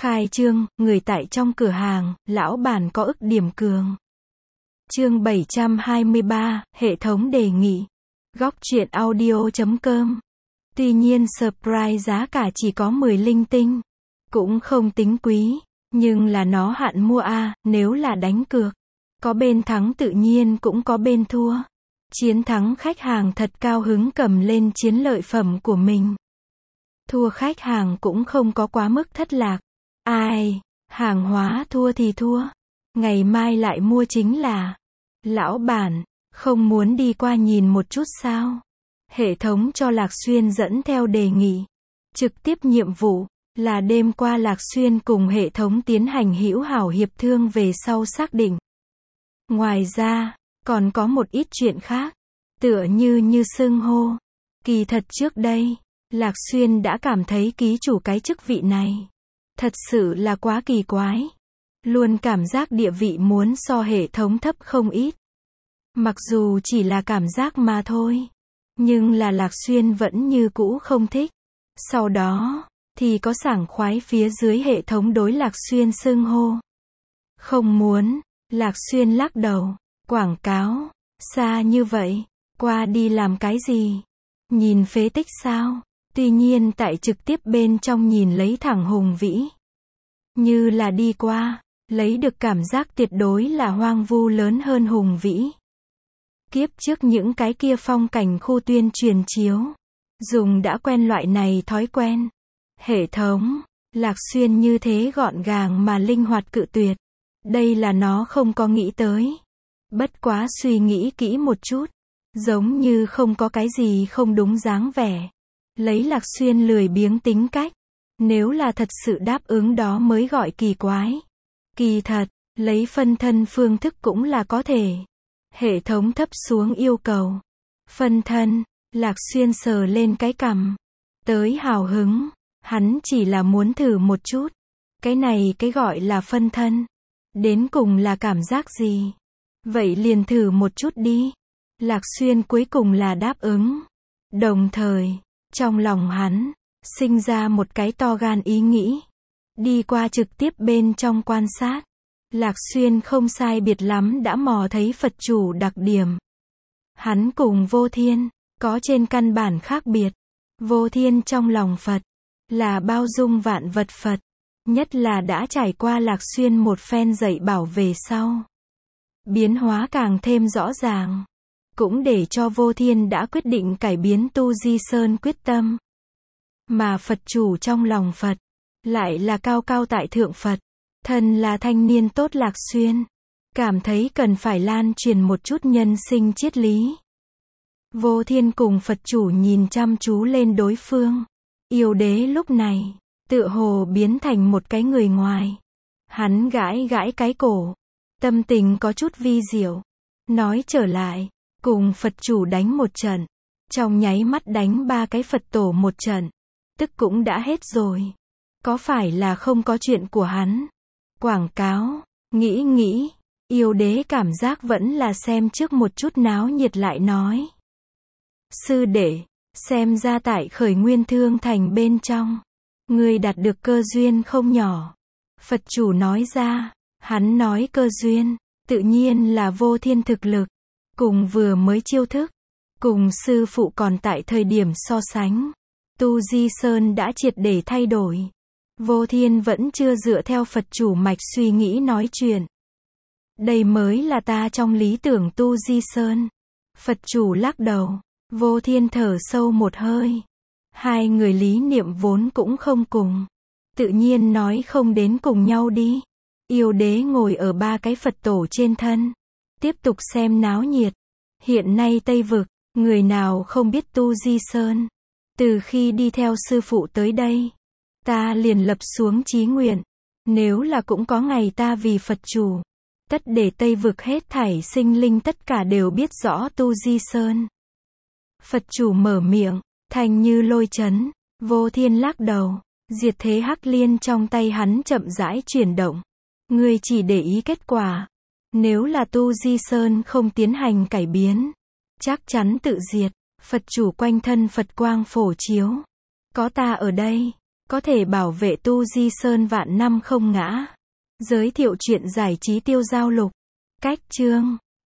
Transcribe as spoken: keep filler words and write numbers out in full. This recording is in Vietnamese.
Khai trương, người tại trong cửa hàng, lão bản có ức điểm cường. Chương bảy trăm hai mươi ba, hệ thống đề nghị. Góc truyện audio chấm com. Tuy nhiên surprise giá cả chỉ có mười linh tinh. Cũng không tính quý, nhưng là nó hạn mua a, nếu là đánh cược. Có bên thắng tự nhiên cũng có bên thua. Chiến thắng khách hàng thật cao hứng cầm lên chiến lợi phẩm của mình. Thua khách hàng cũng không có quá mức thất lạc. Ai, hàng hóa thua thì thua. Ngày mai lại mua chính là. Lão bản, không muốn đi qua nhìn một chút sao? Hệ thống cho Lạc Xuyên dẫn theo đề nghị. Trực tiếp nhiệm vụ là đêm qua Lạc Xuyên cùng hệ thống tiến hành hữu hảo hiệp thương về sau xác định. Ngoài ra, còn có một ít chuyện khác, tựa như như xưng hô. Kỳ thật trước đây, Lạc Xuyên đã cảm thấy ký chủ cái chức vị này thật sự là quá kỳ quái. Luôn cảm giác địa vị muốn so hệ thống thấp không ít. Mặc dù chỉ là cảm giác mà thôi. Nhưng là Lạc Xuyên vẫn như cũ không thích. Sau đó, thì có sảng khoái phía dưới hệ thống đối Lạc Xuyên xưng hô. Không muốn, Lạc Xuyên lắc đầu. Quảng cáo, xa như vậy, qua đi làm cái gì? Nhìn phế tích sao? Tuy nhiên tại trực tiếp bên trong nhìn lấy thẳng hùng vĩ. Như là đi qua, lấy được cảm giác tuyệt đối là hoang vu lớn hơn hùng vĩ. Kiếp trước những cái kia phong cảnh khu tuyên truyền chiếu. Dùng đã quen loại này thói quen. Hệ thống, Lạc Xuyên như thế gọn gàng mà linh hoạt cự tuyệt. Đây là nó không có nghĩ tới. Bất quá suy nghĩ kỹ một chút. Giống như không có cái gì không đúng dáng vẻ. Lấy Lạc Xuyên lười biếng tính cách. Nếu là thật sự đáp ứng đó mới gọi kỳ quái. Kỳ thật, lấy phân thân phương thức cũng là có thể. Hệ thống thấp xuống yêu cầu. Phân thân, Lạc Xuyên sờ lên cái cằm. Tới hào hứng, hắn chỉ là muốn thử một chút. Cái này cái gọi là phân thân. Đến cùng là cảm giác gì? Vậy liền thử một chút đi. Lạc Xuyên cuối cùng là đáp ứng. Đồng thời, trong lòng hắn, sinh ra một cái to gan ý nghĩ. Đi qua trực tiếp bên trong quan sát. Lạc Xuyên không sai biệt lắm đã mò thấy Phật chủ đặc điểm. Hắn cùng Vô Thiên, có trên căn bản khác biệt. Vô Thiên trong lòng Phật, là bao dung vạn vật Phật. Nhất là đã trải qua Lạc Xuyên một phen dạy bảo về sau. Biến hóa càng thêm rõ ràng. Cũng để cho Vô Thiên đã quyết định cải biến Tu Di Sơn quyết tâm. Mà Phật chủ trong lòng Phật, lại là cao cao tại thượng Phật. Thân là thanh niên tốt Lạc Xuyên. Cảm thấy cần phải lan truyền một chút nhân sinh triết lý. Vô Thiên cùng Phật chủ nhìn chăm chú lên đối phương. Yêu đế lúc này, tựa hồ biến thành một cái người ngoài. Hắn gãi gãi cái cổ. Tâm tình có chút vi diệu. Nói trở lại, cùng Phật chủ đánh một trận. Trong nháy mắt đánh ba cái Phật tổ một trận. Tức cũng đã hết rồi. Có phải là không có chuyện của hắn? Quảng cáo, nghĩ nghĩ, yêu đế cảm giác vẫn là xem trước một chút náo nhiệt lại nói. Sư đệ, xem ra tại khởi nguyên thương thành bên trong. Người đạt được cơ duyên không nhỏ. Phật chủ nói ra, hắn nói cơ duyên, tự nhiên là Vô Thiên thực lực. Cùng vừa mới chiêu thức, cùng sư phụ còn tại thời điểm so sánh. Tu Di Sơn đã triệt để thay đổi. Vô Thiên vẫn chưa dựa theo Phật chủ mạch suy nghĩ nói chuyện. Đây mới là ta trong lý tưởng Tu Di Sơn. Phật chủ lắc đầu. Vô Thiên thở sâu một hơi. Hai người lý niệm vốn cũng không cùng. Tự nhiên nói không đến cùng nhau đi. Yêu đế ngồi ở ba cái Phật tổ trên thân. Tiếp tục xem náo nhiệt. Hiện nay Tây Vực, người nào không biết Tu Di Sơn. Từ khi đi theo sư phụ tới đây, ta liền lập xuống chí nguyện. Nếu là cũng có ngày ta vì Phật chủ, tất để Tây Vực hết thảy sinh linh tất cả đều biết rõ Tu Di Sơn. Phật chủ mở miệng, thành như lôi chấn. Vô Thiên lắc đầu. Diệt thế hắc liên trong tay hắn chậm rãi chuyển động. Ngươi chỉ để ý kết quả. Nếu là Tu Di Sơn không tiến hành cải biến, chắc chắn tự diệt. Phật chủ quanh thân Phật quang phổ chiếu. Có ta ở đây, có thể bảo vệ tu di sơn vạn năm không ngã. Giới thiệu truyện giải trí tiêu giao lục. Cách chương